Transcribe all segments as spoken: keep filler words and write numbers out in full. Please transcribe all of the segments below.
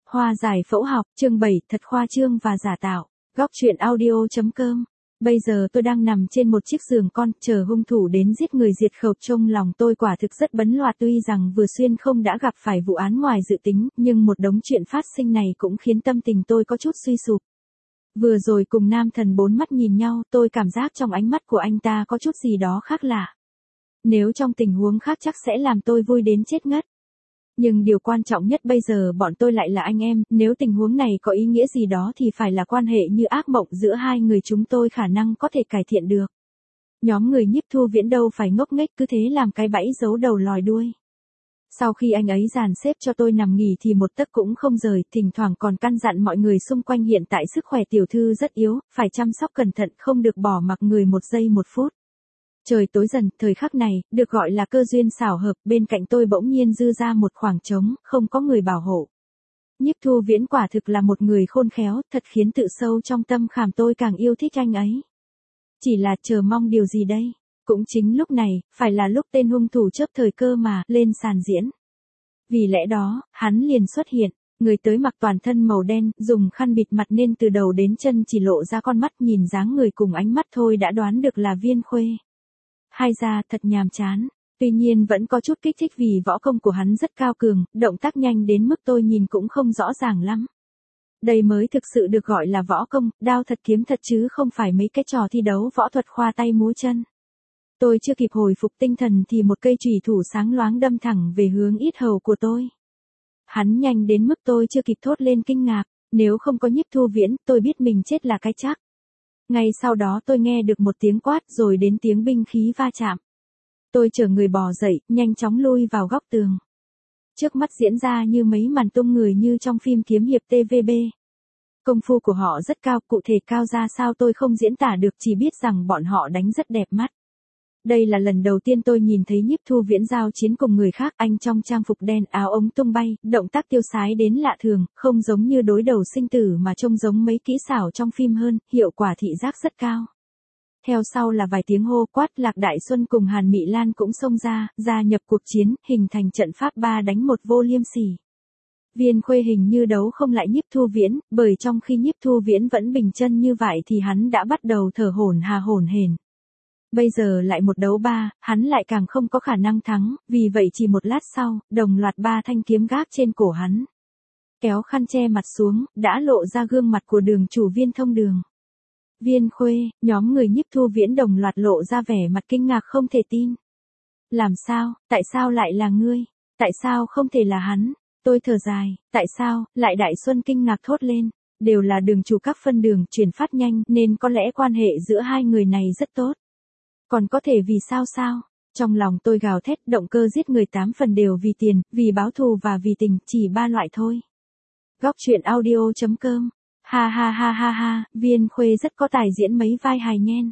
Hoa giải phẫu học, chương bảy, thật khoa trương và giả tạo. Góc truyện audio.com. Bây giờ tôi đang nằm trên một chiếc giường con, chờ hung thủ đến giết người diệt khẩu. Trong lòng tôi quả thực rất bấn loạt, tuy rằng vừa xuyên không đã gặp phải vụ án ngoài dự tính, nhưng một đống chuyện phát sinh này cũng khiến tâm tình tôi có chút suy sụp. Vừa rồi cùng nam thần bốn mắt nhìn nhau, tôi cảm giác trong ánh mắt của anh ta có chút gì đó khác lạ. Nếu trong tình huống khác chắc sẽ làm tôi vui đến chết ngất. Nhưng điều quan trọng nhất bây giờ bọn tôi lại là anh em, nếu tình huống này có ý nghĩa gì đó thì phải là quan hệ như ác mộng giữa hai người chúng tôi khả năng có thể cải thiện được. Nhóm người Nhiếp Thu Viễn đâu phải ngốc nghếch cứ thế làm cái bẫy giấu đầu lòi đuôi. Sau khi anh ấy dàn xếp cho tôi nằm nghỉ thì một tấc cũng không rời, thỉnh thoảng còn căn dặn mọi người xung quanh hiện tại sức khỏe tiểu thư rất yếu, phải chăm sóc cẩn thận, không được bỏ mặc người một giây một phút. Trời tối dần, thời khắc này, được gọi là cơ duyên xảo hợp, bên cạnh tôi bỗng nhiên dư ra một khoảng trống, không có người bảo hộ. Nhiếp Thu Viễn quả thực là một người khôn khéo, thật khiến tự sâu trong tâm khảm tôi càng yêu thích anh ấy. Chỉ là chờ mong điều gì đây? Cũng chính lúc này, phải là lúc tên hung thủ chớp thời cơ mà lên sàn diễn. Vì lẽ đó, hắn liền xuất hiện. Người tới mặc toàn thân màu đen, dùng khăn bịt mặt nên từ đầu đến chân chỉ lộ ra con mắt, nhìn dáng người cùng ánh mắt thôi đã đoán được là Viên Khuê. Hai ra thật nhàm chán, tuy nhiên vẫn có chút kích thích vì võ công của hắn rất cao cường, động tác nhanh đến mức tôi nhìn cũng không rõ ràng lắm. Đây mới thực sự được gọi là võ công, đao thật kiếm thật chứ không phải mấy cái trò thi đấu võ thuật khoa tay múa chân. Tôi chưa kịp hồi phục tinh thần thì một cây chùy thủ sáng loáng đâm thẳng về hướng yết hầu của tôi. Hắn nhanh đến mức tôi chưa kịp thốt lên kinh ngạc, nếu không có Nhiếp Thu Viễn, tôi biết mình chết là cái chắc. Ngay sau đó tôi nghe được một tiếng quát rồi đến tiếng binh khí va chạm. Tôi chở người bò dậy, nhanh chóng lui vào góc tường. Trước mắt diễn ra như mấy màn tung người như trong phim kiếm hiệp tê vê bê. Công phu của họ rất cao, cụ thể cao ra sao tôi không diễn tả được, chỉ biết rằng bọn họ đánh rất đẹp mắt. Đây là lần đầu tiên tôi nhìn thấy Nhiếp Thu Viễn giao chiến cùng người khác, anh trong trang phục đen, áo ống tung bay, động tác tiêu sái đến lạ thường, không giống như đối đầu sinh tử mà trông giống mấy kỹ xảo trong phim hơn, hiệu quả thị giác rất cao. Theo sau là vài tiếng hô quát, Lạc Đại Xuân cùng Hàn Mị Lan cũng xông ra, gia nhập cuộc chiến, hình thành trận pháp ba đánh một vô liêm sỉ. Viên Khuê hình như đấu không lại Nhiếp Thu Viễn, bởi trong khi Nhiếp Thu Viễn vẫn bình chân như vậy thì hắn đã bắt đầu thở hổn hà hổn hển. Bây giờ lại một đấu ba, hắn lại càng không có khả năng thắng, vì vậy chỉ một lát sau, đồng loạt ba thanh kiếm gác trên cổ hắn. Kéo khăn che mặt xuống, đã lộ ra gương mặt của đường chủ Viên Thông Đường. Viên Khuê, nhóm người Nhiếp Thu Viễn đồng loạt lộ ra vẻ mặt kinh ngạc không thể tin. Làm sao, tại sao lại là ngươi? Tại sao không thể là hắn? Tôi thở dài, tại sao, lại Đại Xuân kinh ngạc thốt lên. Đều là đường chủ các phân đường, chuyển phát nhanh, nên có lẽ quan hệ giữa hai người này rất tốt. Còn có thể vì sao sao? Trong lòng tôi gào thét, động cơ giết người tám phần đều vì tiền, vì báo thù và vì tình, chỉ ba loại thôi. Góc truyện audio.com. Ha ha ha ha ha, Viên Khuê rất có tài diễn mấy vai hài nhen.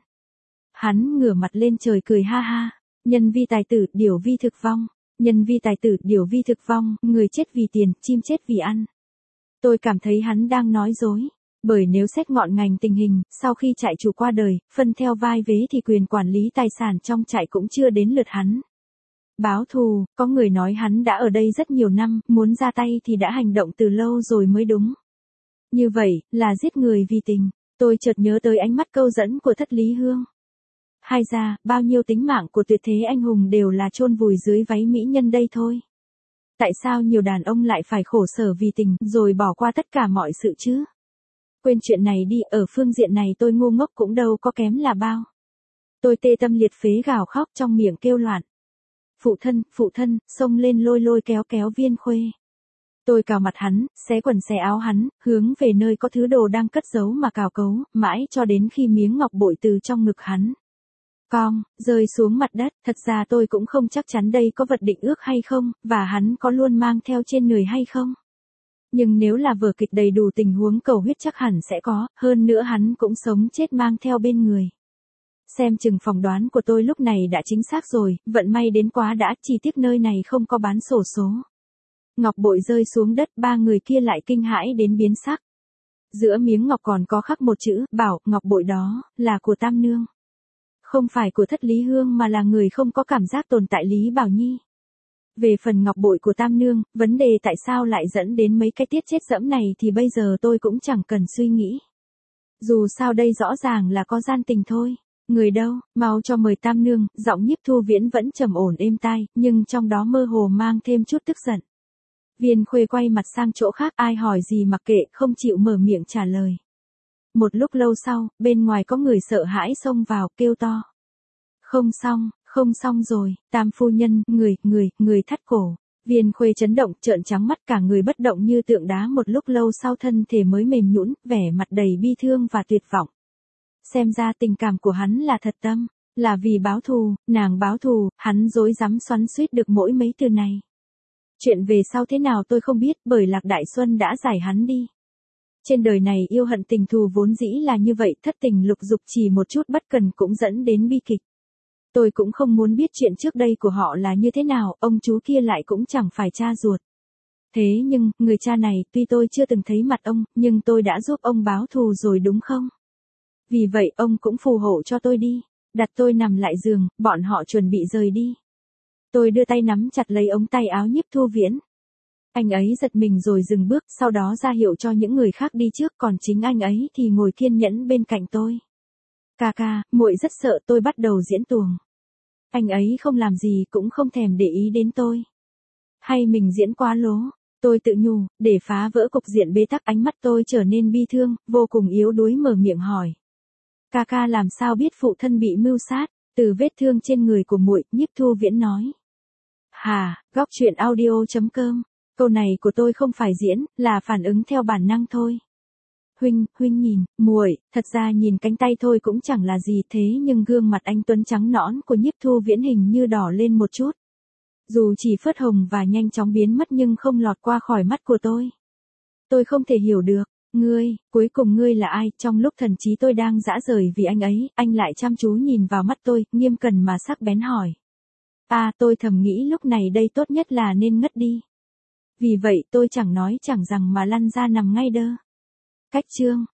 Hắn ngửa mặt lên trời cười ha ha. Nhân vi tài tử, điểu vi thực vong. Nhân vi tài tử, điểu vi thực vong, người chết vì tiền, chim chết vì ăn. Tôi cảm thấy hắn đang nói dối. Bởi nếu xét ngọn ngành tình hình, sau khi trại chủ qua đời, phân theo vai vế thì quyền quản lý tài sản trong trại cũng chưa đến lượt hắn. Báo thù, có người nói hắn đã ở đây rất nhiều năm, muốn ra tay thì đã hành động từ lâu rồi mới đúng. Như vậy, là giết người vì tình. Tôi chợt nhớ tới ánh mắt câu dẫn của Thất Lý Hương. Hai ra, bao nhiêu tính mạng của tuyệt thế anh hùng đều là chôn vùi dưới váy mỹ nhân đây thôi. Tại sao nhiều đàn ông lại phải khổ sở vì tình, rồi bỏ qua tất cả mọi sự chứ? Quên chuyện này đi, ở phương diện này tôi ngu ngốc cũng đâu có kém là bao. Tôi tê tâm liệt phế gào khóc trong miệng kêu loạn. Phụ thân, phụ thân, xông lên lôi lôi kéo kéo Viên Khuê. Tôi cào mặt hắn, xé quần xé áo hắn, hướng về nơi có thứ đồ đang cất giấu mà cào cấu, mãi cho đến khi miếng ngọc bội từ trong ngực hắn cong, rơi xuống mặt đất. Thật ra tôi cũng không chắc chắn đây có vật định ước hay không, và hắn có luôn mang theo trên người hay không. Nhưng nếu là vở kịch đầy đủ tình huống cầu huyết chắc hẳn sẽ có, hơn nữa hắn cũng sống chết mang theo bên người. Xem chừng phỏng đoán của tôi lúc này đã chính xác rồi, vận may đến quá đã, chỉ tiếc nơi này không có bán xổ số. Ngọc bội rơi xuống đất, ba người kia lại kinh hãi đến biến sắc. Giữa miếng ngọc còn có khắc một chữ, bảo, ngọc bội đó, là của Tam Nương. Không phải của Thất Lý Hương mà là người không có cảm giác tồn tại Lý Bảo Nhi. Về phần ngọc bội của Tam Nương, vấn đề tại sao lại dẫn đến mấy cái tiết chết dẫm này thì bây giờ tôi cũng chẳng cần suy nghĩ. Dù sao đây rõ ràng là có gian tình thôi. Người đâu, mau cho mời Tam Nương, giọng Nhiếp Thu Viễn vẫn trầm ổn êm tai, nhưng trong đó mơ hồ mang thêm chút tức giận. Viên Khuê quay mặt sang chỗ khác, ai hỏi gì mặc kệ, không chịu mở miệng trả lời. Một lúc lâu sau, bên ngoài có người sợ hãi xông vào, kêu to. Không xong, không xong rồi, Tam phu nhân, người, người, người thắt cổ. Viên Khuê chấn động, trợn trắng mắt, cả người bất động như tượng đá, một lúc lâu sau thân thể mới mềm nhũn, vẻ mặt đầy bi thương và tuyệt vọng. Xem ra tình cảm của hắn là thật tâm, là vì báo thù, nàng báo thù, hắn rối rắm xoắn xuýt được mỗi mấy từ này. Chuyện về sau thế nào tôi không biết, bởi Lạc Đại Xuân đã giải hắn đi. Trên đời này yêu hận tình thù vốn dĩ là như vậy, thất tình lục dục chỉ một chút bất cần cũng dẫn đến bi kịch. Tôi cũng không muốn biết chuyện trước đây của họ là như thế nào, ông chú kia lại cũng chẳng phải cha ruột. Thế nhưng, người cha này, tuy tôi chưa từng thấy mặt ông, nhưng tôi đã giúp ông báo thù rồi đúng không? Vì vậy ông cũng phù hộ cho tôi đi, đặt tôi nằm lại giường, bọn họ chuẩn bị rời đi. Tôi đưa tay nắm chặt lấy ống tay áo Nhiếp Thu Viễn. Anh ấy giật mình rồi dừng bước, sau đó ra hiệu cho những người khác đi trước, còn chính anh ấy thì ngồi kiên nhẫn bên cạnh tôi. Ca ca, muội rất sợ, tôi bắt đầu diễn tuồng. Anh ấy không làm gì, cũng không thèm để ý đến tôi. Hay mình diễn quá lố, tôi tự nhủ, để phá vỡ cục diện bế tắc, ánh mắt tôi trở nên bi thương, vô cùng yếu đuối mở miệng hỏi. Ca ca làm sao biết phụ thân bị mưu sát, từ vết thương trên người của muội, Nhiếp Thu Viễn nói. Hà, góc truyện audio chấm com, câu này của tôi không phải diễn, là phản ứng theo bản năng thôi. Huynh, huynh nhìn, muội, thật ra nhìn cánh tay thôi cũng chẳng là gì, thế nhưng gương mặt anh tuấn trắng nõn của Nhiếp Thu Viễn hình như đỏ lên một chút. Dù chỉ phớt hồng và nhanh chóng biến mất nhưng không lọt qua khỏi mắt của tôi. Tôi không thể hiểu được, ngươi, cuối cùng ngươi là ai? Trong lúc thần trí tôi đang rã rời vì anh ấy, anh lại chăm chú nhìn vào mắt tôi, nghiêm cẩn mà sắc bén hỏi. À, tôi thầm nghĩ lúc này đây tốt nhất là nên ngất đi. Vì vậy tôi chẳng nói chẳng rằng mà lăn ra nằm ngay đơ. Cách chương